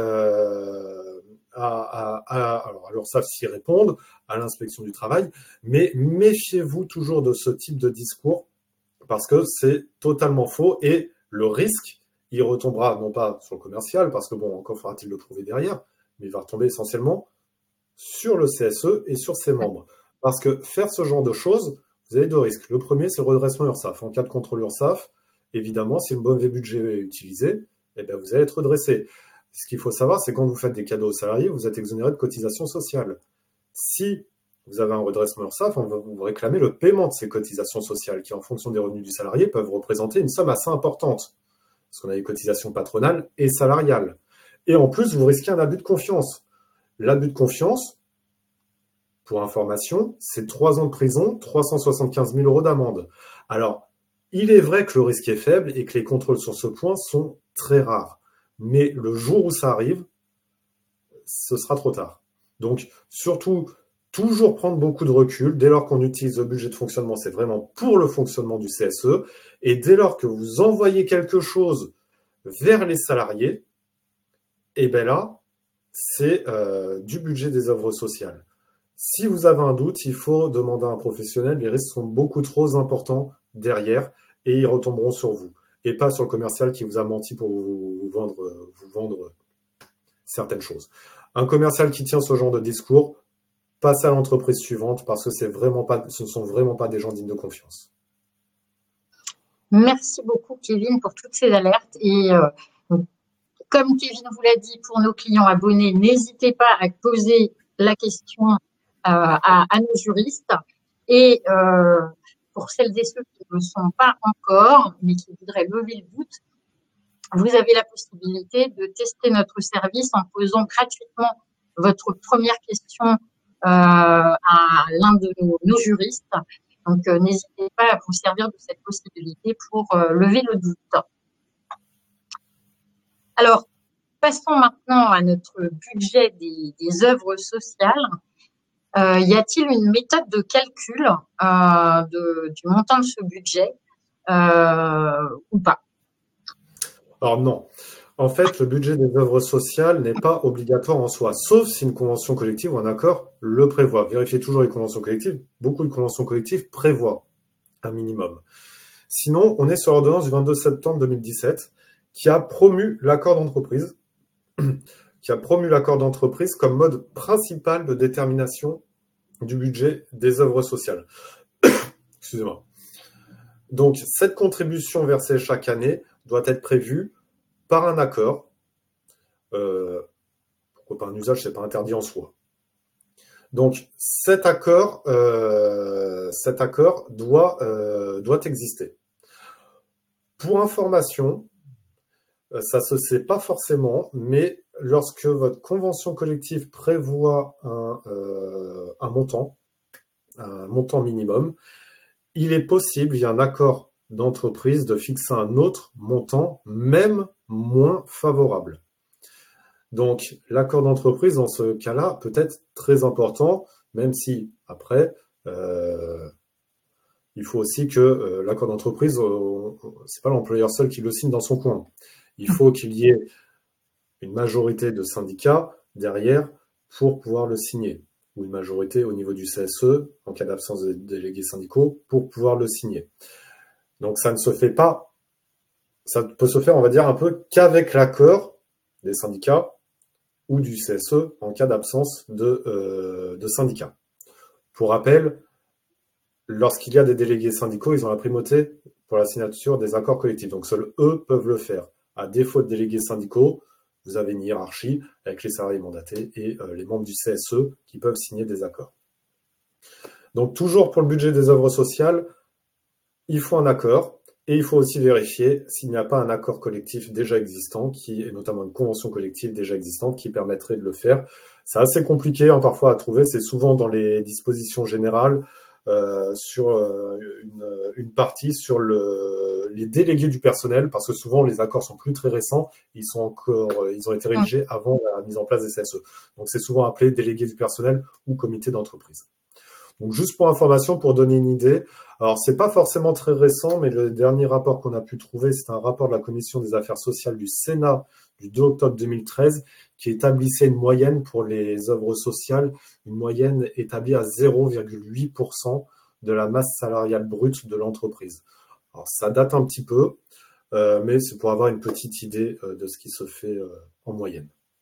l'URSSAF s'y répondre, à l'inspection du travail, mais méfiez-vous toujours de ce type de discours parce que c'est totalement faux et le risque, il retombera non pas sur le commercial, parce que bon, encore faudra-t-il le prouver derrière, mais il va retomber essentiellement sur le CSE et sur ses membres. Parce que faire ce genre de choses, vous avez deux risques. Le premier, c'est le redressement URSSAF. En cas de contrôle URSSAF, évidemment, si le mauvais budget est utilisé, eh bien, vous allez être redressé. Ce qu'il faut savoir, c'est quand vous faites des cadeaux aux salariés, vous êtes exonéré de cotisations sociales. Si vous avez un redressement URSSAF, on va vous réclamer le paiement de ces cotisations sociales qui, en fonction des revenus du salarié, peuvent représenter une somme assez importante. Parce qu'on a des cotisations patronales et salariales. Et en plus, vous risquez un abus de confiance. L'abus de confiance, pour information, c'est 3 ans de prison, 375 000 € d'amende. Alors, il est vrai que le risque est faible et que les contrôles sur ce point sont très rares. Mais le jour où ça arrive, ce sera trop tard. Donc, surtout, toujours prendre beaucoup de recul. Dès lors qu'on utilise le budget de fonctionnement, c'est vraiment pour le fonctionnement du CSE. Et dès lors que vous envoyez quelque chose vers les salariés, et bien là, c'est du budget des œuvres sociales. Si vous avez un doute, il faut demander à un professionnel. Les risques sont beaucoup trop importants derrière et ils retomberont sur vous et pas sur le commercial qui vous a menti pour vous vendre certaines choses. Un commercial qui tient ce genre de discours, passe à l'entreprise suivante parce que ce ne sont vraiment pas des gens dignes de confiance. Merci beaucoup, Kevin, pour toutes ces alertes. Et comme Kevin vous l'a dit, pour nos clients abonnés, n'hésitez pas à poser la question à nos juristes. Et pour celles et ceux qui ne le sont pas encore, mais qui voudraient lever le doute, vous avez la possibilité de tester notre service en posant gratuitement votre première question à l'un de nos juristes. Donc, n'hésitez pas à vous servir de cette possibilité pour lever le doute. Alors, passons maintenant à notre budget des œuvres sociales. Y a-t-il une méthode de calcul du montant de ce budget ou pas? Alors non. En fait, le budget des œuvres sociales n'est pas obligatoire en soi, sauf si une convention collective ou un accord le prévoit. Vérifiez toujours les conventions collectives. Beaucoup de conventions collectives prévoient un minimum. Sinon, on est sur l'ordonnance du 22 septembre 2017 qui a promu l'accord d'entreprise, comme mode principal de détermination du budget des œuvres sociales. Excusez-moi. Donc, cette contribution versée chaque année doit être prévue par un accord. Pourquoi pas un usage, c'est pas interdit en soi. Donc, cet accord doit exister. Pour information, ça se sait pas forcément, mais lorsque votre convention collective prévoit un montant minimum, il est possible, via un accord d'entreprise, de fixer un autre montant, même moins favorable. Donc, l'accord d'entreprise, dans ce cas-là, peut être très important, même si, après, il faut aussi que l'accord d'entreprise, c'est pas l'employeur seul qui le signe dans son coin. Il faut qu'il y ait une majorité de syndicats derrière pour pouvoir le signer, ou une majorité au niveau du CSE, en cas d'absence de délégués syndicaux, pour pouvoir le signer. Donc, ça ne se fait pas, ça peut se faire, on va dire, un peu qu'avec l'accord des syndicats ou du CSE en cas d'absence de syndicats. Pour rappel, lorsqu'il y a des délégués syndicaux, ils ont la primauté pour la signature des accords collectifs. Donc, seuls eux peuvent le faire. À défaut de délégués syndicaux, vous avez une hiérarchie avec les salariés mandatés et les membres du CSE qui peuvent signer des accords. Donc, toujours pour le budget des œuvres sociales, il faut un accord et il faut aussi vérifier s'il n'y a pas un accord collectif déjà existant, et notamment une convention collective déjà existante qui permettrait de le faire. C'est assez compliqué parfois à trouver, c'est souvent dans les dispositions générales, sur une partie sur les délégués du personnel, parce que souvent les accords sont plus très récents, ils ont été rédigés avant la mise en place des CSE. Donc c'est souvent appelé délégué du personnel ou comité d'entreprise. Donc juste pour information, pour donner une idée, alors c'est pas forcément très récent, mais le dernier rapport qu'on a pu trouver, c'est un rapport de la Commission des affaires sociales du Sénat du 2 octobre 2013 qui établissait une moyenne pour les œuvres sociales, une moyenne établie à 0,8% de la masse salariale brute de l'entreprise. Alors ça date un petit peu, mais c'est pour avoir une petite idée de ce qui se fait en moyenne.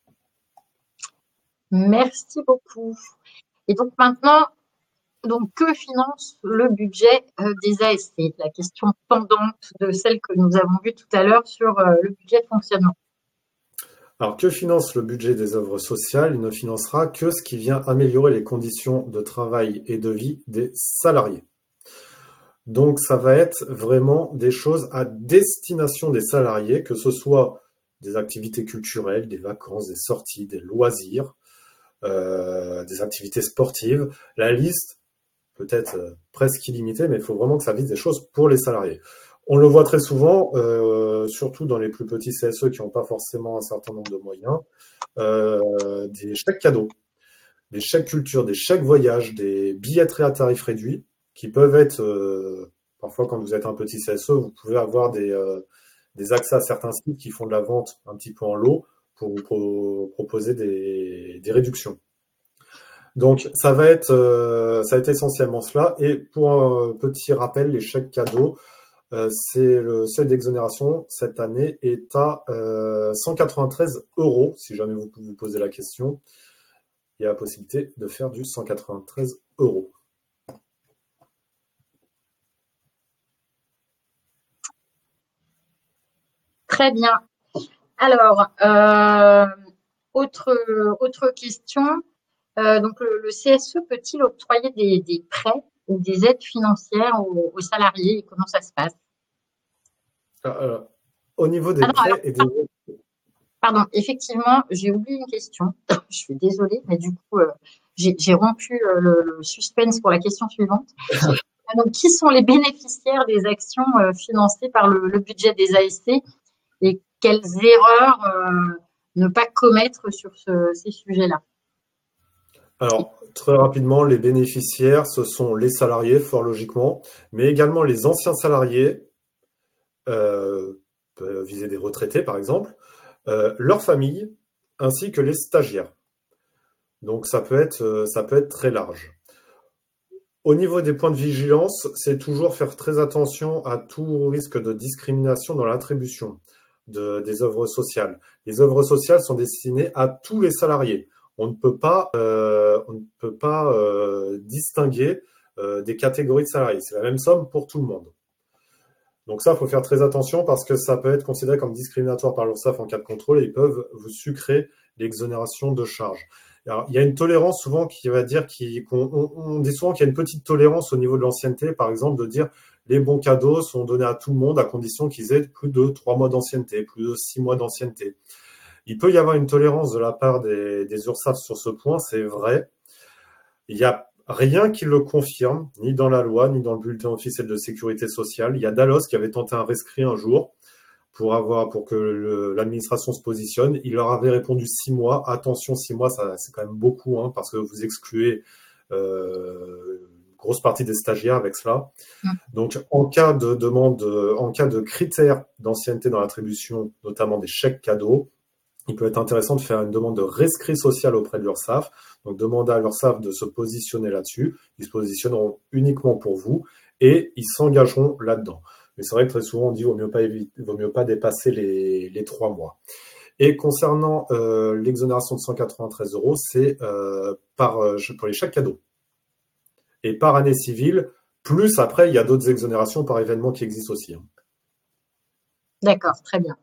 Merci beaucoup. Et donc maintenant, que finance le budget des ASC? La question pendante de celle que nous avons vue tout à l'heure sur le budget de fonctionnement. Alors, que finance le budget des œuvres sociales? Il ne financera que ce qui vient améliorer les conditions de travail et de vie des salariés. Donc, ça va être vraiment des choses à destination des salariés, que ce soit des activités culturelles, des vacances, des sorties, des loisirs, des activités sportives. La liste peut être presque illimitée, mais il faut vraiment que ça vise des choses pour les salariés. On le voit très souvent, surtout dans les plus petits CSE qui n'ont pas forcément un certain nombre de moyens, des chèques cadeaux, des chèques culture, des chèques voyage, des billetteries à tarif réduit, qui peuvent être, parfois quand vous êtes un petit CSE, vous pouvez avoir des accès à certains sites qui font de la vente un petit peu en lot pour vous proposer des réductions. Donc, ça va être essentiellement cela. Et pour un petit rappel, les chèques cadeaux, c'est le seuil d'exonération cette année est à 193 €, si jamais vous vous posez la question. Il y a la possibilité de faire du 193 €. Très bien. Alors, autre question. Donc, le CSE peut-il octroyer des prêts ou des aides financières aux salariés? Comment ça se passe? Au niveau des prêts et des aides... Pardon, effectivement, j'ai oublié une question. Je suis désolée, mais du coup, j'ai rompu le suspense pour la question suivante. Donc, qui sont les bénéficiaires des actions financées par le budget des ASC et quelles erreurs ne pas commettre sur ces sujets-là? Alors, très rapidement, les bénéficiaires, ce sont les salariés, fort logiquement, mais également les anciens salariés, viser des retraités par exemple, leurs familles, ainsi que les stagiaires. Donc ça peut être très large. Au niveau des points de vigilance, c'est toujours faire très attention à tout risque de discrimination dans l'attribution des œuvres sociales. Les œuvres sociales sont destinées à tous les salariés. On ne peut pas distinguer des catégories de salariés. C'est la même somme pour tout le monde. Donc ça, il faut faire très attention parce que ça peut être considéré comme discriminatoire par l'URSSAF en cas de contrôle et ils peuvent vous sucrer l'exonération de charges. Alors, il y a une tolérance souvent qui va dire on dit souvent qu'il y a une petite tolérance au niveau de l'ancienneté, par exemple, de dire les bons cadeaux sont donnés à tout le monde à condition qu'ils aient plus de 3 mois d'ancienneté, plus de 6 mois d'ancienneté. Il peut y avoir une tolérance de la part des URSSAF sur ce point, c'est vrai. Il n'y a rien qui le confirme, ni dans la loi, ni dans le bulletin officiel de sécurité sociale. Il y a Dallos qui avait tenté un rescrit un jour pour que l'administration se positionne. Il leur avait répondu 6 mois. Attention, 6 mois, c'est quand même beaucoup, hein, parce que vous excluez une grosse partie des stagiaires avec cela. Donc, en cas de demande, en cas de critères d'ancienneté dans l'attribution, notamment des chèques cadeaux, il peut être intéressant de faire une demande de rescrit social auprès de l'URSSAF. Donc, demander à l'URSSAF de se positionner là-dessus. Ils se positionneront uniquement pour vous et ils s'engageront là-dedans. Mais c'est vrai que très souvent, on dit qu'il vaut mieux pas dépasser les 3 mois. Et concernant l'exonération de 193 €, c'est pour les chèques cadeaux. Et par année civile, plus après, il y a d'autres exonérations par événement qui existent aussi. Hein. D'accord, très bien.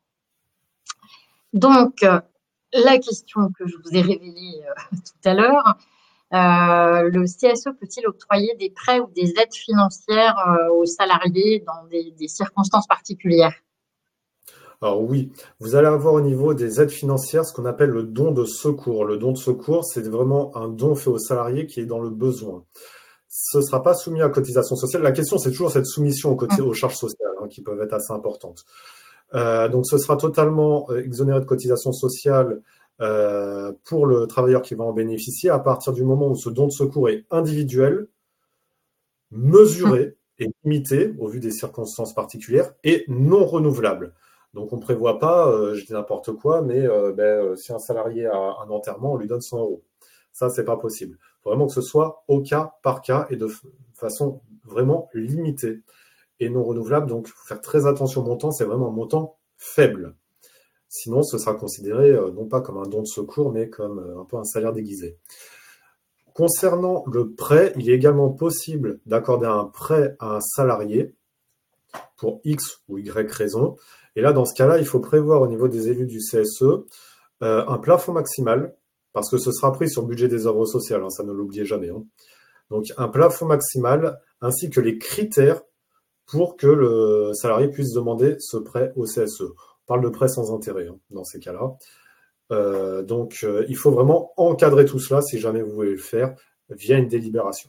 Donc, la question que je vous ai révélée tout à l'heure, le CSE peut-il octroyer des prêts ou des aides financières aux salariés dans des circonstances particulières? Alors oui, vous allez avoir au niveau des aides financières ce qu'on appelle le don de secours. Le don de secours, c'est vraiment un don fait au salarié qui est dans le besoin. Ce ne sera pas soumis à cotisation sociale. La question, c'est toujours cette soumission aux charges sociales hein, qui peuvent être assez importantes. Donc, ce sera totalement exonéré de cotisation sociale pour le travailleur qui va en bénéficier à partir du moment où ce don de secours est individuel, mesuré et limité au vu des circonstances particulières et non renouvelable. Donc, on ne prévoit pas, je dis n'importe quoi, mais si un salarié a un enterrement, on lui donne 100 €. Ça, c'est pas possible. Il faut vraiment que ce soit au cas par cas et de façon vraiment limitée et non renouvelable. Donc, il faut faire très attention au montant. C'est vraiment un montant faible. Sinon, ce sera considéré non pas comme un don de secours, mais comme un peu un salaire déguisé. Concernant le prêt, il est également possible d'accorder un prêt à un salarié pour X ou Y raison. Et là, dans ce cas-là, il faut prévoir au niveau des élus du CSE un plafond maximal, parce que ce sera pris sur le budget des œuvres sociales, hein, ça ne l'oubliez jamais. Hein. Donc, un plafond maximal, ainsi que les critères pour que le salarié puisse demander ce prêt au CSE. On parle de prêt sans intérêt hein, dans ces cas-là. Donc, il faut vraiment encadrer tout cela si jamais vous voulez le faire via une délibération.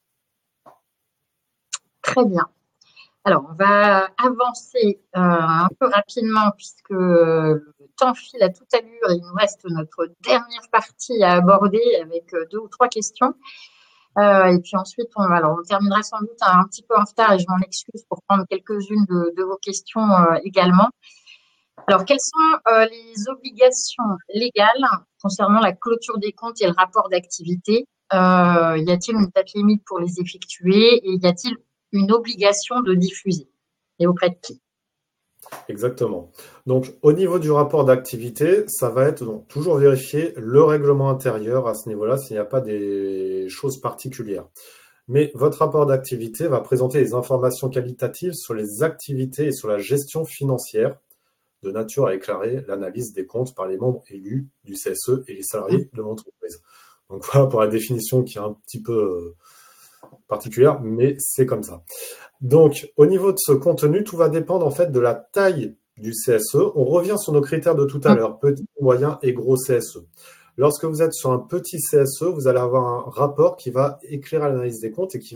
Très bien. Alors, on va avancer un peu rapidement puisque le temps file à toute allure et il nous reste notre dernière partie à aborder avec 2 ou 3 questions. Et puis ensuite, on terminera sans doute un petit peu en retard et je m'en excuse pour prendre quelques-unes de vos questions également. Alors, quelles sont les obligations légales concernant la clôture des comptes et le rapport d'activité? Y a-t-il une date limite pour les effectuer et y a-t-il une obligation de diffuser et auprès de qui? Exactement. Donc, au niveau du rapport d'activité, ça va être donc, toujours vérifier le règlement intérieur à ce niveau-là s'il n'y a pas des choses particulières. Mais votre rapport d'activité va présenter des informations qualitatives sur les activités et sur la gestion financière de nature à éclairer l'analyse des comptes par les membres élus du CSE et les salariés de l'entreprise. Donc voilà pour la définition qui est un petit peu particulière, mais c'est comme ça. Donc, au niveau de ce contenu, tout va dépendre en fait de la taille du CSE. On revient sur nos critères de tout à l'heure, petit, moyen et gros CSE. Lorsque vous êtes sur un petit CSE, vous allez avoir un rapport qui va éclairer l'analyse des comptes et qui va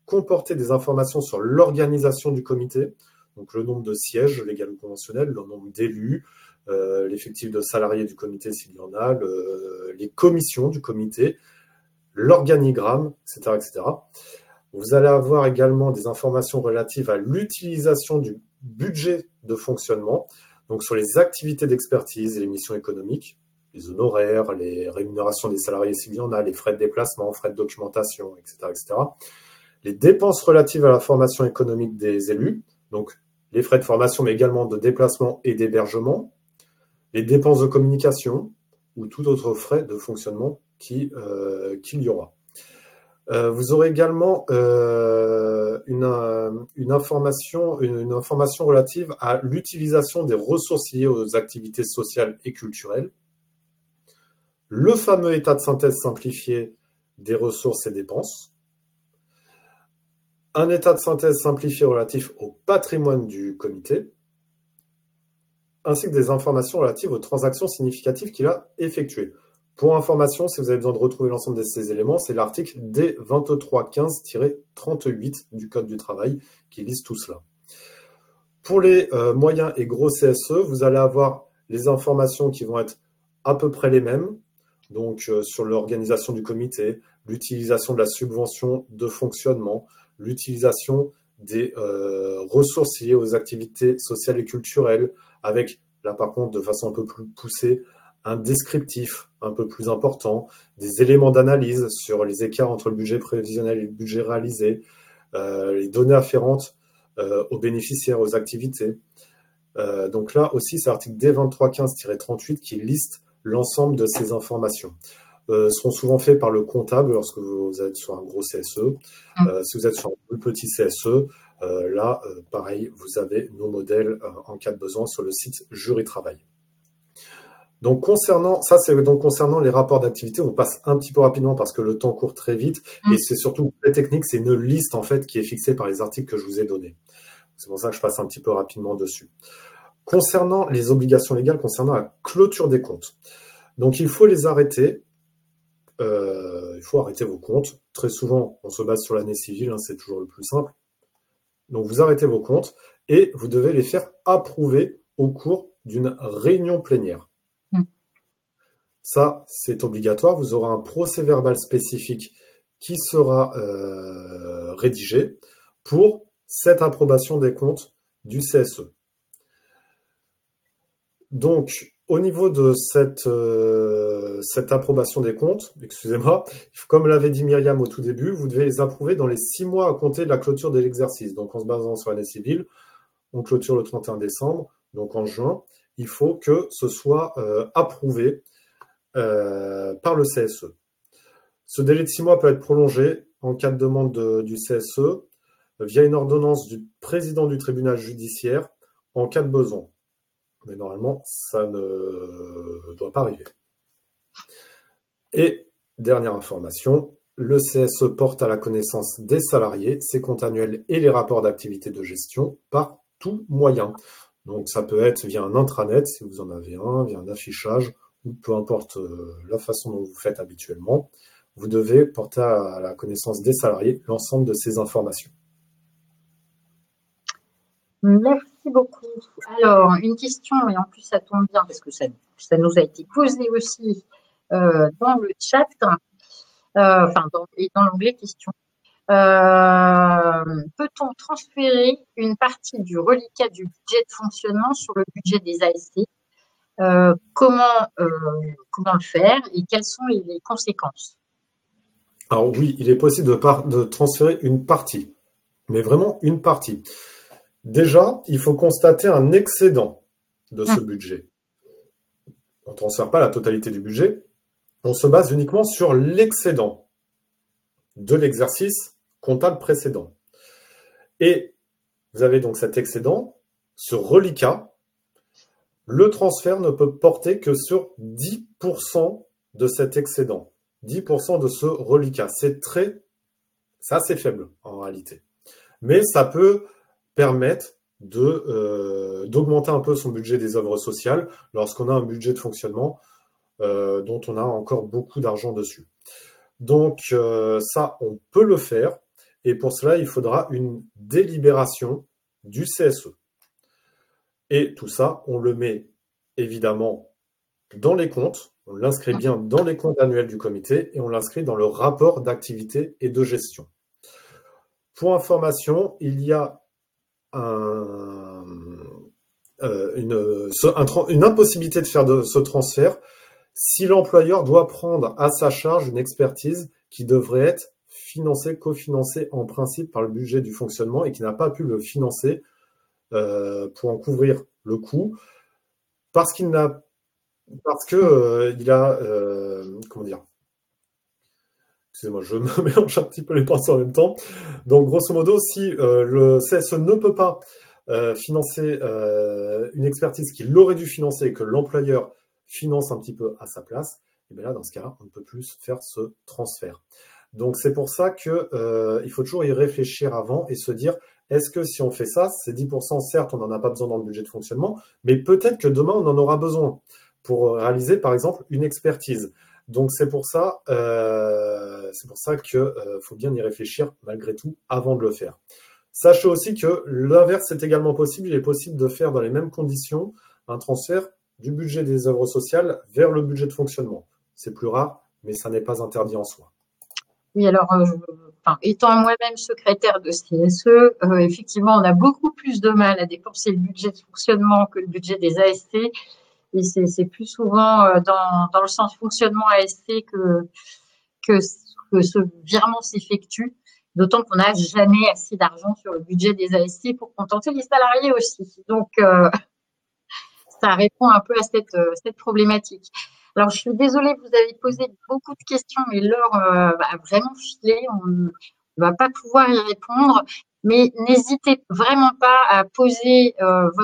comporter des informations sur l'organisation du comité, donc le nombre de sièges légal ou conventionnel, le nombre d'élus, l'effectif de salariés du comité s'il y en a, les commissions du comité, l'organigramme, etc., etc. Vous allez avoir également des informations relatives à l'utilisation du budget de fonctionnement, donc sur les activités d'expertise et les missions économiques, les honoraires, les rémunérations des salariés s'il y en a, les frais de déplacement, frais de documentation, etc., etc. Les dépenses relatives à la formation économique des élus, donc les frais de formation, mais également de déplacement et d'hébergement, les dépenses de communication ou tout autre frais de fonctionnement qu'il y aura. Vous aurez également une information relative à l'utilisation des ressources liées aux activités sociales et culturelles, le fameux état de synthèse simplifié des ressources et dépenses, un état de synthèse simplifié relatif au patrimoine du comité, ainsi que des informations relatives aux transactions significatives qu'il a effectuées. Pour information, si vous avez besoin de retrouver l'ensemble de ces éléments, c'est l'article D2315-38 du Code du travail qui liste tout cela. Pour les moyens et gros CSE, vous allez avoir les informations qui vont être à peu près les mêmes, donc sur l'organisation du comité, l'utilisation de la subvention de fonctionnement, l'utilisation des ressources liées aux activités sociales et culturelles, avec, là par contre, de façon un peu plus poussée, un descriptif un peu plus important, des éléments d'analyse sur les écarts entre le budget prévisionnel et le budget réalisé, les données afférentes aux bénéficiaires, aux activités. Donc là aussi, c'est l'article D2315-38 qui liste l'ensemble de ces informations. Seront souvent faits par le comptable lorsque vous êtes sur un gros CSE. Si vous êtes sur un plus petit CSE, là, pareil, vous avez nos modèles en cas de besoin sur le site Jury Travail. Donc concernant les rapports d'activité, on passe un petit peu rapidement parce que le temps court très vite et c'est surtout très technique, c'est une liste en fait qui est fixée par les articles que je vous ai donnés. C'est pour ça que je passe un petit peu rapidement dessus. Concernant les obligations légales, concernant la clôture des comptes, donc il faut les arrêter. Il faut arrêter vos comptes. Très souvent, on se base sur l'année civile, c'est toujours le plus simple. Donc vous arrêtez vos comptes et vous devez les faire approuver au cours d'une réunion plénière. Ça, c'est obligatoire. Vous aurez un procès-verbal spécifique qui sera rédigé pour cette approbation des comptes du CSE. Donc, au niveau de cette approbation des comptes, excusez-moi, comme l'avait dit Myriam au tout début, vous devez les approuver dans les 6 mois à compter de la clôture de l'exercice. Donc, en se basant sur l'année civile, on clôture le 31 décembre. Donc, en juin, il faut que ce soit approuvé par le CSE. Ce délai de 6 mois peut être prolongé en cas de demande du CSE via une ordonnance du président du tribunal judiciaire en cas de besoin. Mais normalement, ça ne doit pas arriver. Et dernière information, le CSE porte à la connaissance des salariés ses comptes annuels et les rapports d'activité de gestion par tout moyen. Donc ça peut être via un intranet, si vous en avez un, via un affichage, ou peu importe la façon dont vous faites habituellement, vous devez porter à la connaissance des salariés l'ensemble de ces informations. Merci beaucoup. Alors, une question, et en plus ça tombe bien parce que ça nous a été posé aussi dans le chat, dans l'onglet questions. Peut-on transférer une partie du reliquat du budget de fonctionnement sur le budget des ASC? Comment le faire et quelles sont les conséquences? Alors oui, il est possible de transférer une partie, mais vraiment une partie. Déjà, il faut constater un excédent de ce budget. On ne transfère pas la totalité du budget, on se base uniquement sur l'excédent de l'exercice comptable précédent. Et vous avez donc cet excédent, ce reliquat. Le transfert ne peut porter que sur 10% de cet excédent, 10% de ce reliquat. C'est assez faible en réalité. Mais ça peut permettre d'augmenter un peu son budget des œuvres sociales lorsqu'on a un budget de fonctionnement dont on a encore beaucoup d'argent dessus. Donc ça, on peut le faire. Et pour cela, il faudra une délibération du CSE. Et tout ça, on le met évidemment dans les comptes, on l'inscrit bien dans les comptes annuels du comité et on l'inscrit dans le rapport d'activité et de gestion. Pour information, il y a une impossibilité de faire ce transfert si l'employeur doit prendre à sa charge une expertise qui devrait être cofinancée en principe par le budget du fonctionnement et qui n'a pas pu le financer pour en couvrir le coût parce qu'il a comment dire, excusez-moi, je me mélange un petit peu les pinceaux en même temps. Donc, grosso modo, si le CSE ne peut pas financer une expertise qu'il aurait dû financer et que l'employeur finance un petit peu à sa place, et bien là, dans ce cas-là, on ne peut plus faire ce transfert. Donc, c'est pour ça qu'il faut toujours y réfléchir avant et se dire, est-ce que si on fait ça, ces 10%, certes, on n'en a pas besoin dans le budget de fonctionnement, mais peut-être que demain, on en aura besoin pour réaliser, par exemple, une expertise. Donc, c'est pour ça qu'il faut bien y réfléchir malgré tout avant de le faire. Sachez aussi que l'inverse est également possible. Il est possible de faire dans les mêmes conditions un transfert du budget des œuvres sociales vers le budget de fonctionnement. C'est plus rare, mais ça n'est pas interdit en soi. Oui, alors, étant moi-même secrétaire de CSE, effectivement, on a beaucoup plus de mal à dépenser le budget de fonctionnement que le budget des ASC. Et c'est plus souvent dans le sens fonctionnement ASC que ce virement s'effectue, d'autant qu'on n'a jamais assez d'argent sur le budget des ASC pour contenter les salariés aussi. Donc, ça répond un peu à cette problématique. Alors, je suis désolée, vous avez posé beaucoup de questions, mais l'heure a vraiment filé. On ne va pas pouvoir y répondre, mais n'hésitez vraiment pas à poser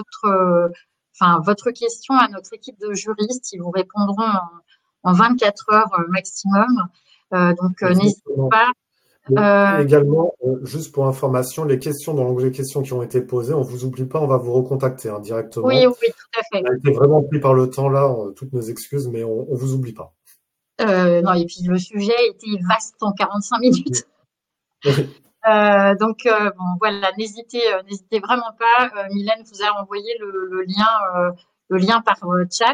votre question à notre équipe de juristes. Ils vous répondront en 24 heures maximum. Donc, n'hésitez pas. Également, juste pour information, les questions dans l'onglet questions qui ont été posées, on ne vous oublie pas, on va vous recontacter directement. Oui, tout à fait. On a été vraiment pris par le temps là, toutes nos excuses, mais on ne vous oublie pas. Non, et puis le sujet était vaste en 45 minutes. Oui. Donc, voilà, n'hésitez vraiment pas. Mylène vous a envoyé le lien par chat.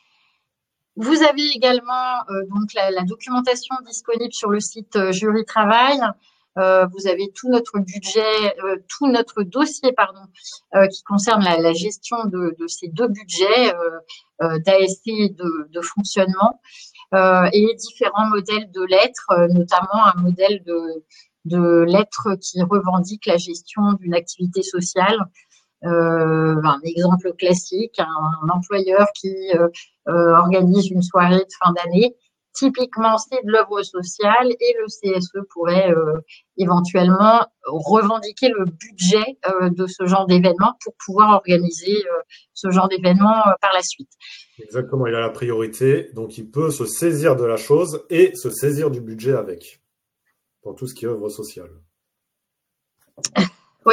Vous avez également donc la documentation disponible sur le site Jury Travail. Vous avez tout notre budget, tout notre dossier, qui concerne la gestion de ces deux budgets d'ASC et de fonctionnement, et différents modèles de lettres, notamment un modèle de lettres qui revendique la gestion d'une activité sociale. Un exemple classique, un employeur qui organise une soirée de fin d'année. Typiquement, c'est de l'œuvre sociale et le CSE pourrait éventuellement revendiquer le budget de ce genre d'événement pour pouvoir organiser ce genre d'événement par la suite. Exactement, il a la priorité, donc il peut se saisir de la chose et se saisir du budget avec, pour tout ce qui est œuvre sociale. Oui.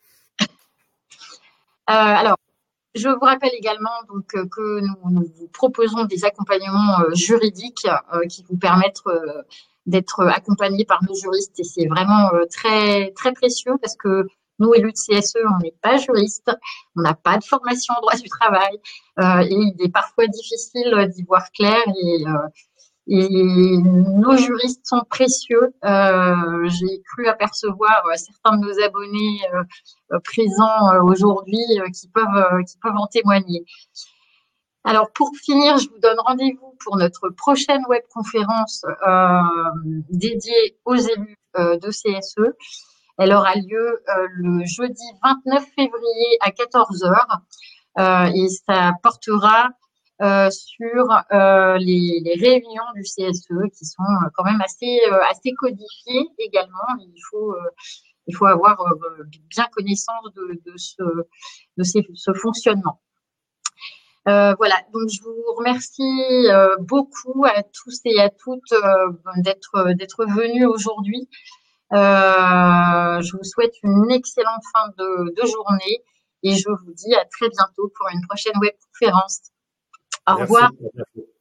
Alors, je vous rappelle également donc que nous vous proposons des accompagnements juridiques qui vous permettent d'être accompagnés par nos juristes, et c'est vraiment très très précieux parce que nous, élus de CSE, on n'est pas juristes, on n'a pas de formation en droit du travail, et il est parfois difficile d'y voir clair, et nos juristes sont précieux. J'ai cru apercevoir certains de nos abonnés présents aujourd'hui qui peuvent en témoigner. Alors, pour finir, je vous donne rendez-vous pour notre prochaine webconférence dédiée aux élus de CSE. Elle aura lieu le jeudi 29 février à 14 h et ça portera sur les réunions du CSE qui sont quand même assez codifiées également. Il faut avoir bien connaissance de ce fonctionnement. Voilà, donc je vous remercie beaucoup à tous et à toutes d'être venus aujourd'hui. Je vous souhaite une excellente fin de journée et je vous dis à très bientôt pour une prochaine webconférence. Au revoir. Merci.